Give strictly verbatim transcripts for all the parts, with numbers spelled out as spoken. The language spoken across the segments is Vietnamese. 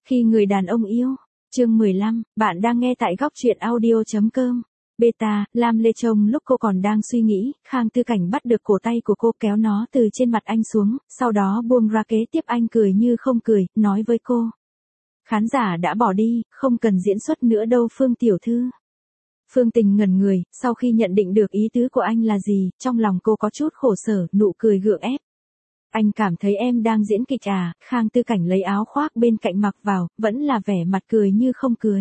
Khi người đàn ông yêu. Chương mười lăm, bạn đang nghe tại góc truyện audio.com. Beta, Lam Lê trông lúc cô còn đang suy nghĩ, Khang Tư Cảnh bắt được cổ tay của cô kéo nó từ trên mặt anh xuống, sau đó buông ra kế tiếp anh cười như không cười, nói với cô. Khán giả đã bỏ đi, không cần diễn xuất nữa đâu Phương tiểu thư. Phương Tình ngẩn người, sau khi nhận định được ý tứ của anh là gì, trong lòng cô có chút khổ sở, nụ cười gượng ép. Anh cảm thấy em đang diễn kịch à, Khang Tư Cảnh lấy áo khoác bên cạnh mặc vào, vẫn là vẻ mặt cười như không cười.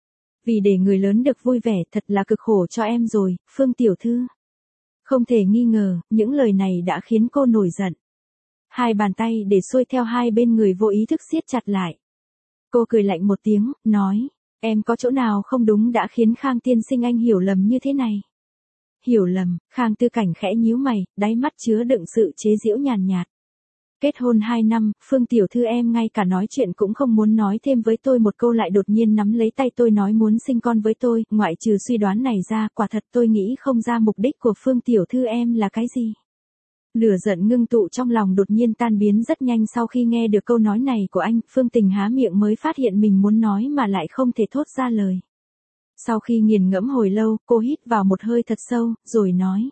Vì để người lớn được vui vẻ thật là cực khổ cho em rồi, Phương tiểu thư. Không thể nghi ngờ, những lời này đã khiến cô nổi giận. Hai bàn tay để xuôi theo hai bên người vô ý thức siết chặt lại. Cô cười lạnh một tiếng, nói, em có chỗ nào không đúng đã khiến Khang tiên sinh anh hiểu lầm như thế này. Hiểu lầm, Khang Tư Cảnh khẽ nhíu mày, đáy mắt chứa đựng sự chế giễu nhàn nhạt. Kết hôn hai năm, Phương tiểu thư em ngay cả nói chuyện cũng không muốn nói thêm với tôi một câu lại đột nhiên nắm lấy tay tôi nói muốn sinh con với tôi, ngoại trừ suy đoán này ra, quả thật tôi nghĩ không ra mục đích của Phương tiểu thư em là cái gì. Lửa giận ngưng tụ trong lòng đột nhiên tan biến rất nhanh sau khi nghe được câu nói này của anh, Phương Tình há miệng mới phát hiện mình muốn nói mà lại không thể thốt ra lời. Sau khi nghiền ngẫm hồi lâu, cô hít vào một hơi thật sâu, rồi nói.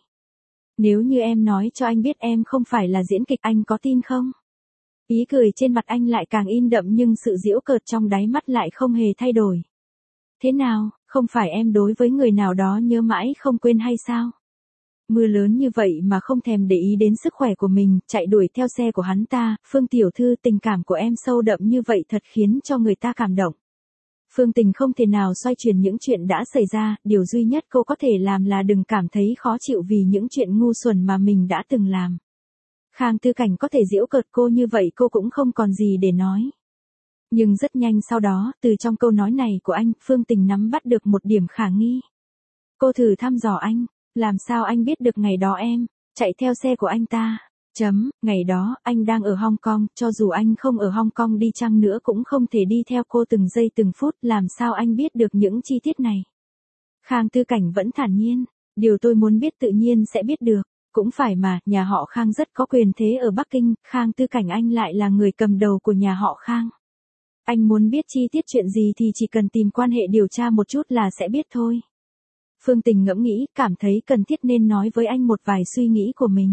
Nếu như em nói cho anh biết em không phải là diễn kịch anh có tin không? Ý cười trên mặt anh lại càng in đậm nhưng sự giễu cợt trong đáy mắt lại không hề thay đổi. Thế nào, không phải em đối với người nào đó nhớ mãi không quên hay sao? Mưa lớn như vậy mà không thèm để ý đến sức khỏe của mình, chạy đuổi theo xe của hắn ta, Phương tiểu thư tình cảm của em sâu đậm như vậy thật khiến cho người ta cảm động. Phương Tình không thể nào xoay chuyển những chuyện đã xảy ra, điều duy nhất cô có thể làm là đừng cảm thấy khó chịu vì những chuyện ngu xuẩn mà mình đã từng làm. Khang Tư Cảnh có thể giễu cợt cô như vậy cô cũng không còn gì để nói. Nhưng rất nhanh sau đó, từ trong câu nói này của anh, Phương Tình nắm bắt được một điểm khả nghi. Cô thử thăm dò anh, làm sao anh biết được ngày đó em chạy theo xe của anh ta? Chấm, ngày đó, anh đang ở Hong Kong, cho dù anh không ở Hong Kong đi chăng nữa cũng không thể đi theo cô từng giây từng phút, làm sao anh biết được những chi tiết này? Khang Tư Cảnh vẫn thản nhiên, điều tôi muốn biết tự nhiên sẽ biết được, cũng phải mà, nhà họ Khang rất có quyền thế ở Bắc Kinh, Khang Tư Cảnh anh lại là người cầm đầu của nhà họ Khang. Anh muốn biết chi tiết chuyện gì thì chỉ cần tìm quan hệ điều tra một chút là sẽ biết thôi. Phương Tình ngẫm nghĩ, cảm thấy cần thiết nên nói với anh một vài suy nghĩ của mình.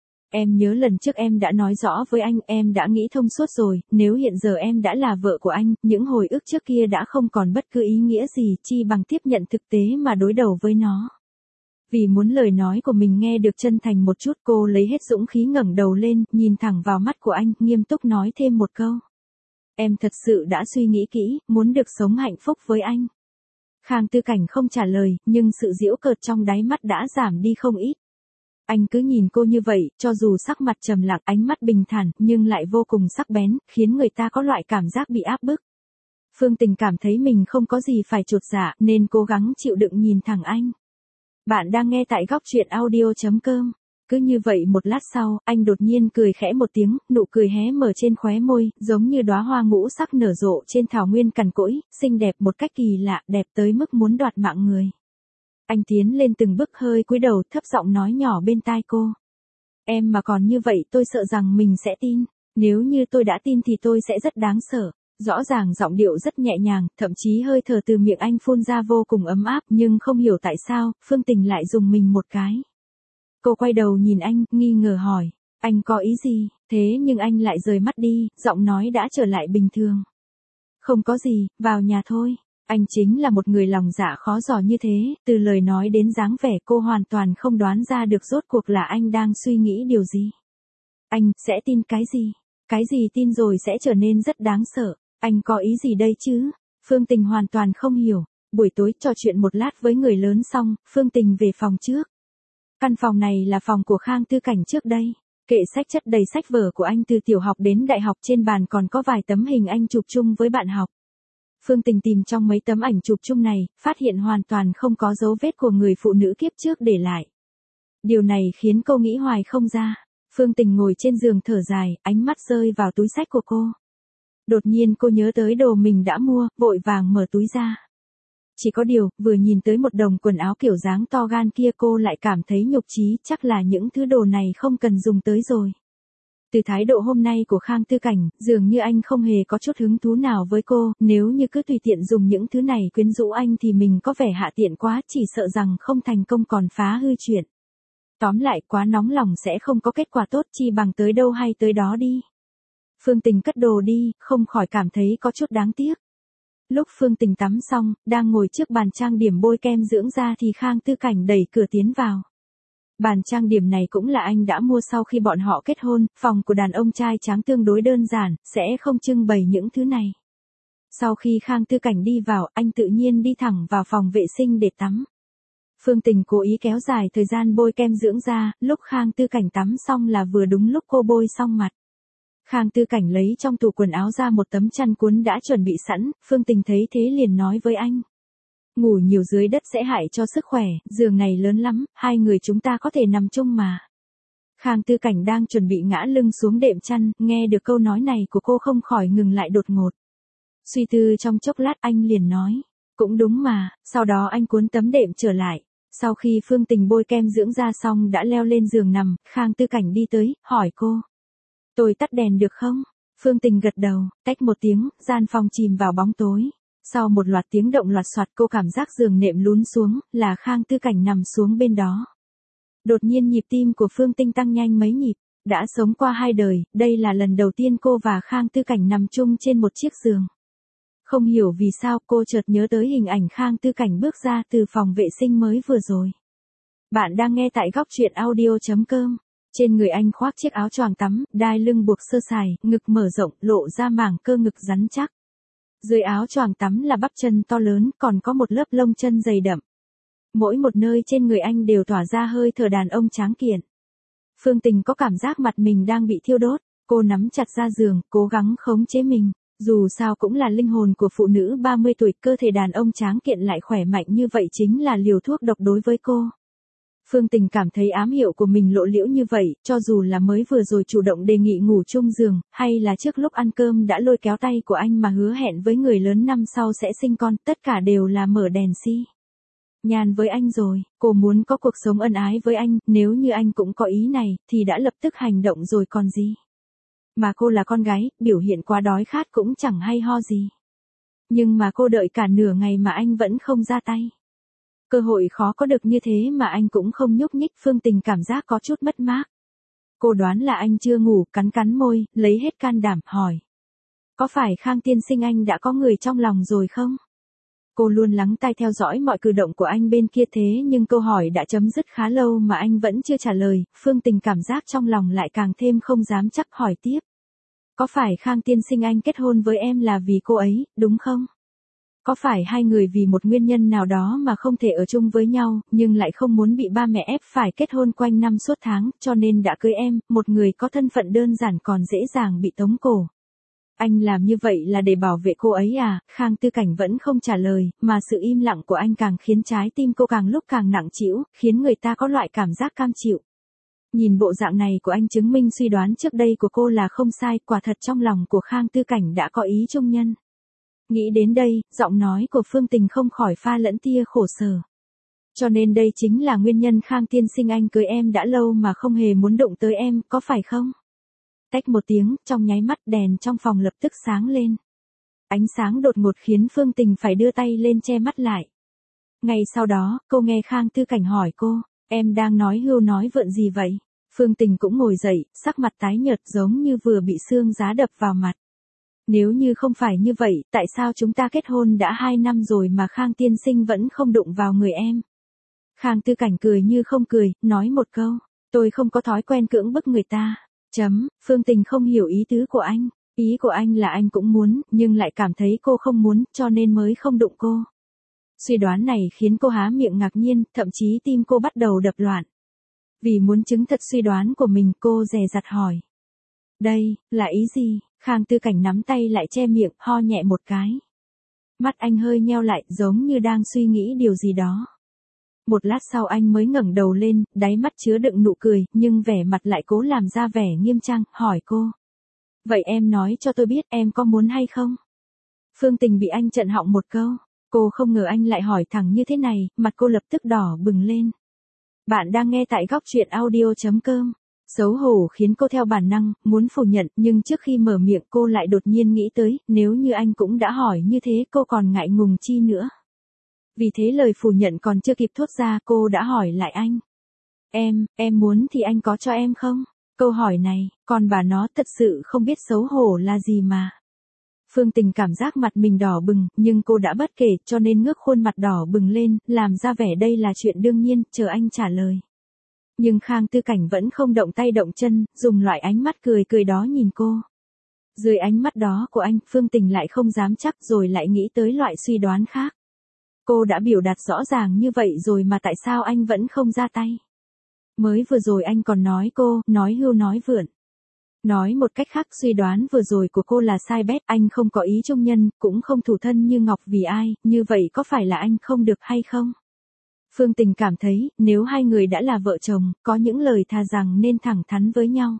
Em nhớ lần trước em đã nói rõ với anh, em đã nghĩ thông suốt rồi, nếu hiện giờ em đã là vợ của anh, những hồi ức trước kia đã không còn bất cứ ý nghĩa gì, chi bằng tiếp nhận thực tế mà đối đầu với nó. Vì muốn lời nói của mình nghe được chân thành một chút, cô lấy hết dũng khí ngẩng đầu lên, nhìn thẳng vào mắt của anh, nghiêm túc nói thêm một câu. Em thật sự đã suy nghĩ kỹ, muốn được sống hạnh phúc với anh. Khang Tư Cảnh không trả lời, nhưng sự giễu cợt trong đáy mắt đã giảm đi không ít. Anh cứ nhìn cô như vậy, cho dù sắc mặt trầm lặng, ánh mắt bình thản, nhưng lại vô cùng sắc bén, khiến người ta có loại cảm giác bị áp bức. Phương Tình cảm thấy mình không có gì phải chột dạ, nên cố gắng chịu đựng nhìn thẳng anh. Bạn đang nghe tại góc truyện audio.com. Cứ như vậy một lát sau, anh đột nhiên cười khẽ một tiếng, nụ cười hé mở trên khóe môi, giống như đóa hoa ngũ sắc nở rộ trên thảo nguyên cằn cỗi, xinh đẹp một cách kỳ lạ, đẹp tới mức muốn đoạt mạng người. Anh tiến lên từng bước hơi cúi đầu thấp giọng nói nhỏ bên tai cô. Em mà còn như vậy tôi sợ rằng mình sẽ tin, nếu như tôi đã tin thì tôi sẽ rất đáng sợ. Rõ ràng giọng điệu rất nhẹ nhàng, thậm chí hơi thở từ miệng anh phun ra vô cùng ấm áp, nhưng không hiểu tại sao, Phương Tình lại dùng mình một cái. Cô quay đầu nhìn anh, nghi ngờ hỏi, anh có ý gì, thế nhưng anh lại rời mắt đi, giọng nói đã trở lại bình thường. Không có gì, vào nhà thôi. Anh chính là một người lòng dạ khó dò như thế, từ lời nói đến dáng vẻ cô hoàn toàn không đoán ra được rốt cuộc là anh đang suy nghĩ điều gì. Anh, sẽ tin cái gì? Cái gì tin rồi sẽ trở nên rất đáng sợ, anh có ý gì đây chứ? Phương Tình hoàn toàn không hiểu. Buổi tối trò chuyện một lát với người lớn xong, Phương Tình về phòng trước. Căn phòng này là phòng của Khang Tư Cảnh trước đây. Kệ sách chất đầy sách vở của anh từ tiểu học đến đại học, trên bàn còn có vài tấm hình anh chụp chung với bạn học. Phương Tình tìm trong mấy tấm ảnh chụp chung này, phát hiện hoàn toàn không có dấu vết của người phụ nữ kiếp trước để lại. Điều này khiến cô nghĩ hoài không ra. Phương Tình ngồi trên giường thở dài, ánh mắt rơi vào túi sách của cô. Đột nhiên cô nhớ tới đồ mình đã mua, vội vàng mở túi ra. Chỉ có điều, vừa nhìn tới một đống quần áo kiểu dáng to gan kia cô lại cảm thấy nhục chí, chắc là những thứ đồ này không cần dùng tới rồi. Từ thái độ hôm nay của Khang Tư Cảnh, dường như anh không hề có chút hứng thú nào với cô, nếu như cứ tùy tiện dùng những thứ này quyến rũ anh thì mình có vẻ hạ tiện quá, chỉ sợ rằng không thành công còn phá hư chuyện. Tóm lại, quá nóng lòng sẽ không có kết quả tốt, chi bằng tới đâu hay tới đó đi. Phương Tình cất đồ đi, không khỏi cảm thấy có chút đáng tiếc. Lúc Phương Tình tắm xong, đang ngồi trước bàn trang điểm bôi kem dưỡng da thì Khang Tư Cảnh đẩy cửa tiến vào. Bàn trang điểm này cũng là anh đã mua sau khi bọn họ kết hôn, phòng của đàn ông trai tráng tương đối đơn giản, sẽ không trưng bày những thứ này. Sau khi Khang Tư Cảnh đi vào, anh tự nhiên đi thẳng vào phòng vệ sinh để tắm. Phương Tình cố ý kéo dài thời gian bôi kem dưỡng da, lúc Khang Tư Cảnh tắm xong là vừa đúng lúc cô bôi xong mặt. Khang Tư Cảnh lấy trong tủ quần áo ra một tấm chăn cuốn đã chuẩn bị sẵn, Phương Tình thấy thế liền nói với anh. Ngủ nhiều dưới đất sẽ hại cho sức khỏe, giường này lớn lắm, hai người chúng ta có thể nằm chung mà. Khang Tư Cảnh đang chuẩn bị ngã lưng xuống đệm chăn, nghe được câu nói này của cô không khỏi ngừng lại đột ngột. Suy tư trong chốc lát anh liền nói, cũng đúng mà, sau đó anh cuốn tấm đệm trở lại. Sau khi Phương Tình bôi kem dưỡng da xong đã leo lên giường nằm, Khang Tư Cảnh đi tới, hỏi cô. Tôi tắt đèn được không? Phương Tình gật đầu, cách một tiếng, gian phòng chìm vào bóng tối. Sau một loạt tiếng động loạt soạt cô cảm giác giường nệm lún xuống, là Khang Tư Cảnh nằm xuống bên đó. Đột nhiên nhịp tim của Phương Tinh tăng nhanh mấy nhịp, đã sống qua hai đời, đây là lần đầu tiên cô và Khang Tư Cảnh nằm chung trên một chiếc giường. Không hiểu vì sao cô chợt nhớ tới hình ảnh Khang Tư Cảnh bước ra từ phòng vệ sinh mới vừa rồi. Bạn đang nghe tại góc truyện audio chấm com. Trên người anh khoác chiếc áo choàng tắm, đai lưng buộc sơ sài, ngực mở rộng, lộ ra mảng cơ ngực rắn chắc. Dưới áo choàng tắm là bắp chân to lớn, còn có một lớp lông chân dày đậm. Mỗi một nơi trên người anh đều tỏa ra hơi thở đàn ông tráng kiện. Phương Tình có cảm giác mặt mình đang bị thiêu đốt, cô nắm chặt ra giường, cố gắng khống chế mình. Dù sao cũng là linh hồn của phụ nữ ba mươi tuổi, cơ thể đàn ông tráng kiện lại khỏe mạnh như vậy chính là liều thuốc độc đối với cô. Phương Tình cảm thấy ám hiệu của mình lộ liễu như vậy, cho dù là mới vừa rồi chủ động đề nghị ngủ chung giường, hay là trước lúc ăn cơm đã lôi kéo tay của anh mà hứa hẹn với người lớn năm sau sẽ sinh con, tất cả đều là mở đèn xi nhàn với anh rồi, cô muốn có cuộc sống ân ái với anh, nếu như anh cũng có ý này, thì đã lập tức hành động rồi còn gì. Mà cô là con gái, biểu hiện quá đói khát cũng chẳng hay ho gì. Nhưng mà cô đợi cả nửa ngày mà anh vẫn không ra tay. Cơ hội khó có được như thế mà anh cũng không nhúc nhích, Phương Tình cảm giác có chút mất mát. Cô đoán là anh chưa ngủ, cắn cắn môi, lấy hết can đảm, hỏi. Có phải Khang tiên sinh anh đã có người trong lòng rồi không? Cô luôn lắng tai theo dõi mọi cử động của anh bên kia thế nhưng câu hỏi đã chấm dứt khá lâu mà anh vẫn chưa trả lời, Phương Tình cảm giác trong lòng lại càng thêm không dám chắc, hỏi tiếp. Có phải Khang tiên sinh anh kết hôn với em là vì cô ấy, đúng không? Có phải hai người vì một nguyên nhân nào đó mà không thể ở chung với nhau, nhưng lại không muốn bị ba mẹ ép phải kết hôn quanh năm suốt tháng, cho nên đã cưới em, một người có thân phận đơn giản còn dễ dàng bị tống cổ. Anh làm như vậy là để bảo vệ cô ấy à? Khang Tư Cảnh vẫn không trả lời, mà sự im lặng của anh càng khiến trái tim cô càng lúc càng nặng trĩu, khiến người ta có loại cảm giác cam chịu. Nhìn bộ dạng này của anh chứng minh suy đoán trước đây của cô là không sai, quả thật trong lòng của Khang Tư Cảnh đã có ý chung nhân. Nghĩ đến đây, giọng nói của Phương Tình không khỏi pha lẫn tia khổ sở. Cho nên đây chính là nguyên nhân Khang tiên sinh anh cưới em đã lâu mà không hề muốn đụng tới em, có phải không? Tách một tiếng, trong nháy mắt đèn trong phòng lập tức sáng lên. Ánh sáng đột ngột khiến Phương Tình phải đưa tay lên che mắt lại. Ngay sau đó, cô nghe Khang Tư Cảnh hỏi cô, em đang nói hưu nói vượn gì vậy? Phương Tình cũng ngồi dậy, sắc mặt tái nhợt giống như vừa bị xương giá đập vào mặt. Nếu như không phải như vậy, tại sao chúng ta kết hôn đã hai năm rồi mà Khang tiên sinh vẫn không đụng vào người em? Khang Tư Cảnh cười như không cười, nói một câu, tôi không có thói quen cưỡng bức người ta. Chấm, Phương Tình không hiểu ý tứ của anh, ý của anh là anh cũng muốn, nhưng lại cảm thấy cô không muốn, cho nên mới không đụng cô. Suy đoán này khiến cô há miệng ngạc nhiên, thậm chí tim cô bắt đầu đập loạn. Vì muốn chứng thật suy đoán của mình, cô dè dặt hỏi. Đây, là ý gì? Khang Tư Cảnh nắm tay lại che miệng, ho nhẹ một cái. Mắt anh hơi nheo lại, giống như đang suy nghĩ điều gì đó. Một lát sau anh mới ngẩng đầu lên, đáy mắt chứa đựng nụ cười, nhưng vẻ mặt lại cố làm ra vẻ nghiêm trang, hỏi cô. Vậy em nói cho tôi biết em có muốn hay không? Phương Tình bị anh chặn họng một câu. Cô không ngờ anh lại hỏi thẳng như thế này, mặt cô lập tức đỏ bừng lên. Bạn đang nghe tại góc truyện audio chấm com. Xấu hổ khiến cô theo bản năng, muốn phủ nhận, nhưng trước khi mở miệng cô lại đột nhiên nghĩ tới, nếu như anh cũng đã hỏi như thế cô còn ngại ngùng chi nữa. Vì thế lời phủ nhận còn chưa kịp thốt ra cô đã hỏi lại anh. Em, em muốn thì anh có cho em không? Câu hỏi này, còn bà nó thật sự không biết xấu hổ là gì mà. Phương Tình cảm giác mặt mình đỏ bừng, nhưng cô đã bất kể cho nên ngước khuôn mặt đỏ bừng lên, làm ra vẻ đây là chuyện đương nhiên, chờ anh trả lời. Nhưng Khang Tư Cảnh vẫn không động tay động chân, dùng loại ánh mắt cười cười đó nhìn cô. Dưới ánh mắt đó của anh, Phương Tình lại không dám chắc rồi lại nghĩ tới loại suy đoán khác. Cô đã biểu đạt rõ ràng như vậy rồi mà tại sao anh vẫn không ra tay? Mới vừa rồi anh còn nói cô, nói hưu nói vượn. Nói một cách khác suy đoán vừa rồi của cô là sai bét, anh không có ý trung nhân, cũng không thủ thân như ngọc vì ai, như vậy có phải là anh không được hay không? Phương Tình cảm thấy, nếu hai người đã là vợ chồng, có những lời thà rằng nên thẳng thắn với nhau.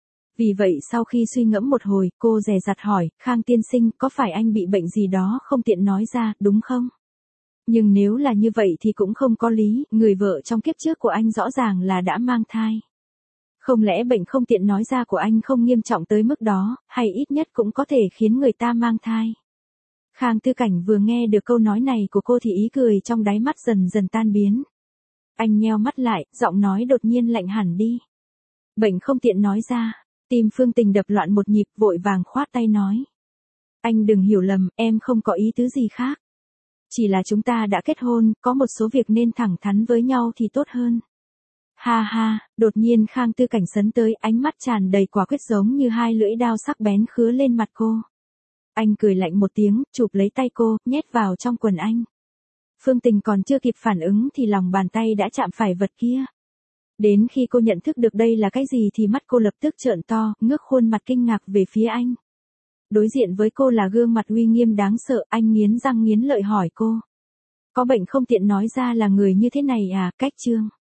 Vì vậy sau khi suy ngẫm một hồi, cô dè dặt hỏi, Khang tiên sinh, có phải anh bị bệnh gì đó không tiện nói ra, đúng không? Nhưng nếu là như vậy thì cũng không có lý, người vợ trong kiếp trước của anh rõ ràng là đã mang thai. Không lẽ bệnh không tiện nói ra của anh không nghiêm trọng tới mức đó, hay ít nhất cũng có thể khiến người ta mang thai? Khang Tư Cảnh vừa nghe được câu nói này của cô thì ý cười trong đáy mắt dần dần tan biến. Anh nheo mắt lại, giọng nói đột nhiên lạnh hẳn đi. Bệnh không tiện nói ra, tim Phương Tình đập loạn một nhịp vội vàng khoát tay nói. Anh đừng hiểu lầm, em không có ý tứ gì khác. Chỉ là chúng ta đã kết hôn, có một số việc nên thẳng thắn với nhau thì tốt hơn. Ha ha, đột nhiên Khang Tư Cảnh sấn tới, ánh mắt tràn đầy quả quyết giống như hai lưỡi dao sắc bén khứa lên mặt cô. Anh cười lạnh một tiếng, chụp lấy tay cô, nhét vào trong quần anh. Phương Tình còn chưa kịp phản ứng thì lòng bàn tay đã chạm phải vật kia. Đến khi cô nhận thức được đây là cái gì thì mắt cô lập tức trợn to, ngước khuôn mặt kinh ngạc về phía anh. Đối diện với cô là gương mặt uy nghiêm đáng sợ, anh nghiến răng nghiến lợi hỏi cô. Có bệnh không tiện nói ra là người như thế này à, cách trương.